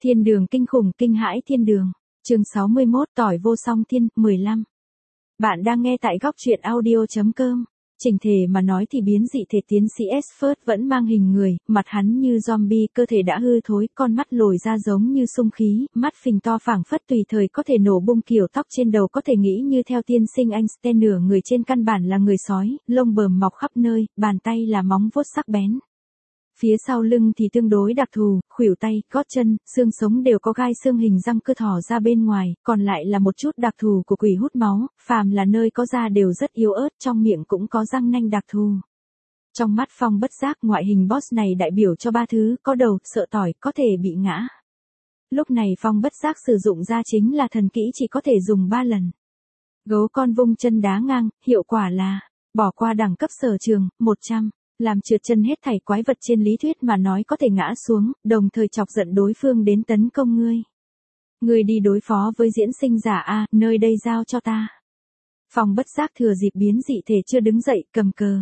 Thiên đường kinh khủng kinh hãi thiên đường. Chương 61 tỏi vô song thiên, 15. Bạn đang nghe tại góc truyện audio.com. Chỉnh thể mà nói thì biến dị thể tiến sĩ Esford vẫn mang hình người, mặt hắn như zombie, cơ thể đã hư thối, con mắt lồi ra giống như sung khí, mắt phình to phảng phất tùy thời có thể nổ bung, kiểu tóc trên đầu có thể nghĩ như theo tiên sinh Einstein, nửa người trên căn bản là người sói, lông bờm mọc khắp nơi, bàn tay là móng vuốt sắc bén. Phía sau lưng thì tương đối đặc thù, khuỷu tay, gót chân, xương sống đều có gai xương hình răng cưa thò ra bên ngoài, còn lại là một chút đặc thù của quỷ hút máu, phàm là nơi có da đều rất yếu ớt, trong miệng cũng có răng nanh đặc thù. Trong mắt Phong bất giác, ngoại hình boss này đại biểu cho ba thứ, có đầu, sợ tỏi, có thể bị ngã. Lúc này Phong bất giác sử dụng ra chính là thần kỹ chỉ có thể dùng 3 lần. Gấu con vung chân đá ngang, hiệu quả là bỏ qua đẳng cấp sở trường, 100. Làm trượt chân hết thảy quái vật trên lý thuyết mà nói có thể ngã xuống, đồng thời chọc giận đối phương đến tấn công ngươi. Ngươi đi đối phó với diễn sinh giả A, nơi đây giao cho ta. Phong bất giác thừa dịp biến dị thể chưa đứng dậy, cầm cờ.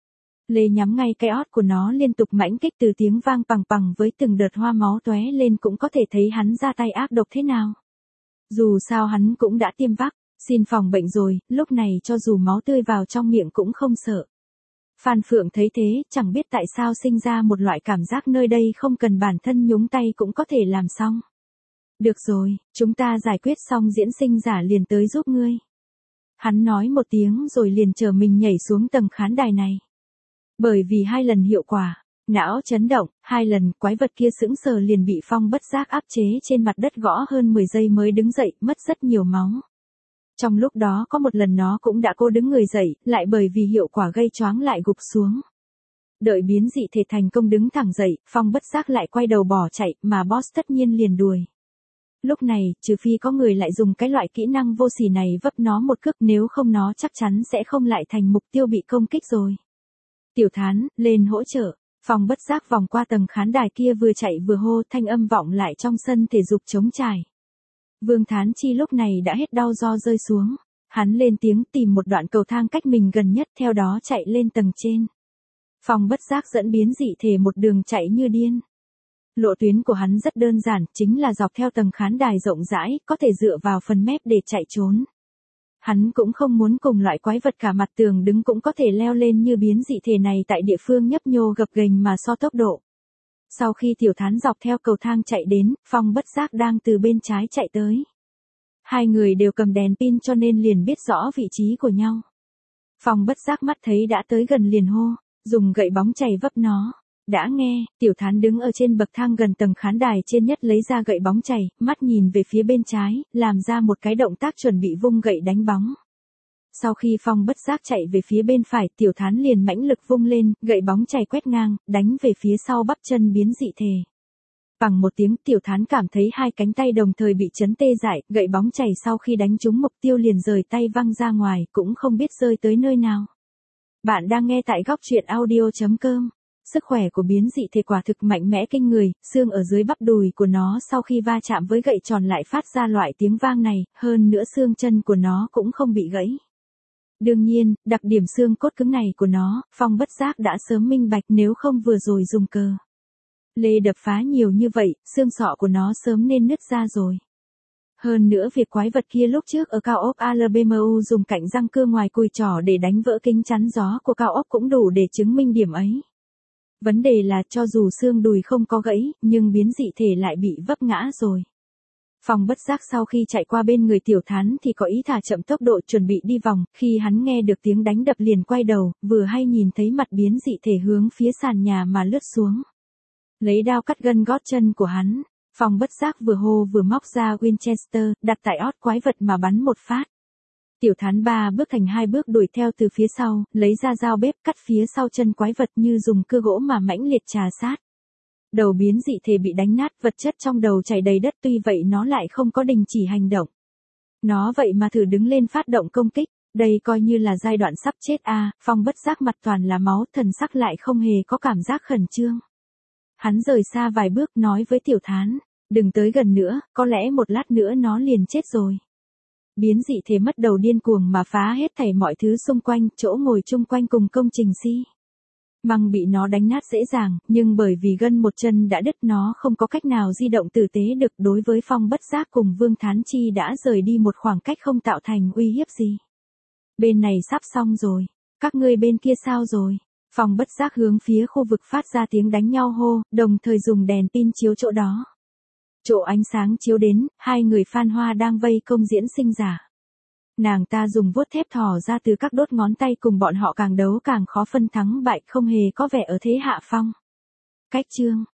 Lê nhắm ngay cái ót của nó, liên tục mãnh kích, từ tiếng vang pằng pằng với từng đợt hoa máu tóe lên cũng có thể thấy hắn ra tay ác độc thế nào. Dù sao hắn cũng đã tiêm vắc, xin phòng bệnh rồi, lúc này cho dù máu tươi vào trong miệng cũng không sợ. Phan Phượng thấy thế, chẳng biết tại sao sinh ra một loại cảm giác nơi đây không cần bản thân nhúng tay cũng có thể làm xong. Được rồi, chúng ta giải quyết xong diễn sinh giả liền tới giúp ngươi. Hắn nói một tiếng rồi liền chờ mình nhảy xuống tầng khán đài này. Bởi vì 2 lần hiệu quả, não chấn động, 2 lần quái vật kia sững sờ liền bị Phong bất giác áp chế trên mặt đất gõ hơn 10 giây mới đứng dậy, mất rất nhiều máu. Trong lúc đó có một lần nó cũng đã cố đứng người dậy, lại bởi vì hiệu quả gây choáng lại gục xuống. Đợi biến dị thể thành công đứng thẳng dậy, Phong bất giác lại quay đầu bỏ chạy, mà boss tất nhiên liền đuổi. Lúc này, trừ phi có người lại dùng cái loại kỹ năng vô sỉ này vấp nó một cước, nếu không nó chắc chắn sẽ không lại thành mục tiêu bị công kích rồi. Tiểu Thán, lên hỗ trợ. Phong bất giác vòng qua tầng khán đài kia, vừa chạy vừa hô, thanh âm vọng lại trong sân thể dục trống trải. Vương Thán Chi lúc này đã hết đau do rơi xuống. Hắn lên tiếng tìm một đoạn cầu thang cách mình gần nhất, theo đó chạy lên tầng trên. Phong bất giác dẫn biến dị thể một đường chạy như điên. Lộ tuyến của hắn rất đơn giản, chính là dọc theo tầng khán đài rộng rãi, có thể dựa vào phần mép để chạy trốn. Hắn cũng không muốn cùng loại quái vật cả mặt tường đứng cũng có thể leo lên như biến dị thể này tại địa phương nhấp nhô gập ghềnh mà so tốc độ. Sau khi Tiểu Thán dọc theo cầu thang chạy đến, Phong bất giác đang từ bên trái chạy tới. 2 người đều cầm đèn pin cho nên liền biết rõ vị trí của nhau. Phong bất giác mắt thấy đã tới gần liền hô, dùng gậy bóng chày vấp nó. Đã nghe, Tiểu Thán đứng ở trên bậc thang gần tầng khán đài trên nhất lấy ra gậy bóng chày, mắt nhìn về phía bên trái, làm ra một cái động tác chuẩn bị vung gậy đánh bóng. Sau khi Phong bất giác chạy về phía bên phải, Tiểu Thán liền mãnh lực vung lên, gậy bóng chày quét ngang, đánh về phía sau bắp chân biến dị thể. Bằng một tiếng, Tiểu Thán cảm thấy 2 cánh tay đồng thời bị chấn tê dại, gậy bóng chày sau khi đánh trúng mục tiêu liền rời tay văng ra ngoài, cũng không biết rơi tới nơi nào. Bạn đang nghe tại góc truyện audio.com. Sức khỏe của biến dị thể quả thực mạnh mẽ kinh người, xương ở dưới bắp đùi của nó sau khi va chạm với gậy tròn lại phát ra loại tiếng vang này, hơn nữa xương chân của nó cũng không bị gãy. Đương nhiên, đặc điểm xương cốt cứng này của nó, Phong bất giác đã sớm minh bạch, nếu không vừa rồi dùng cờ lê đập phá nhiều như vậy, xương sọ của nó sớm nên nứt ra rồi. Hơn nữa việc quái vật kia lúc trước ở cao ốc Alabama dùng cạnh răng cưa ngoài cùi trỏ để đánh vỡ kính chắn gió của cao ốc cũng đủ để chứng minh điểm ấy. Vấn đề là cho dù xương đùi không có gãy, nhưng biến dị thể lại bị vấp ngã rồi. Phong bất giác sau khi chạy qua bên người Tiểu Thán thì có ý thả chậm tốc độ chuẩn bị đi vòng, khi hắn nghe được tiếng đánh đập liền quay đầu, vừa hay nhìn thấy mặt biến dị thể hướng phía sàn nhà mà lướt xuống. Lấy đao cắt gân gót chân của hắn, Phong bất giác vừa hô vừa móc ra Winchester, đặt tại ót quái vật mà bắn một phát. Tiểu Thán 3 bước thành 2 bước đuổi theo từ phía sau, lấy ra dao bếp cắt phía sau chân quái vật như dùng cưa gỗ mà mãnh liệt trà sát. Đầu biến dị thể bị đánh nát, vật chất trong đầu chảy đầy đất, tuy vậy nó lại không có đình chỉ hành động. Nó vậy mà thử đứng lên phát động công kích, đây coi như là giai đoạn sắp chết a. Phong bất giác mặt toàn là máu, thần sắc lại không hề có cảm giác khẩn trương. Hắn rời xa vài bước nói với Tiểu Thán, đừng tới gần nữa, có lẽ một lát nữa nó liền chết rồi. Biến dị thể mất đầu điên cuồng mà phá hết thảy mọi thứ xung quanh, chỗ ngồi chung quanh cùng công trình si. Măng bị nó đánh nát dễ dàng, nhưng bởi vì gân một chân đã đứt nó không có cách nào di động tử tế được. Đối với Phong Bất Giác cùng Vương Thán Chi đã rời đi một khoảng cách không tạo thành uy hiếp gì. Bên này sắp xong rồi. Các ngươi bên kia sao rồi? Phong Bất Giác hướng phía khu vực phát ra tiếng đánh nhau hô, đồng thời dùng đèn pin chiếu chỗ đó. Chỗ ánh sáng chiếu đến, hai người Phan Hoa đang vây công diễn sinh giả. Nàng ta dùng vuốt thép thò ra từ các đốt ngón tay, cùng bọn họ càng đấu càng khó phân thắng bại, không hề có vẻ ở thế hạ phong. Cách chương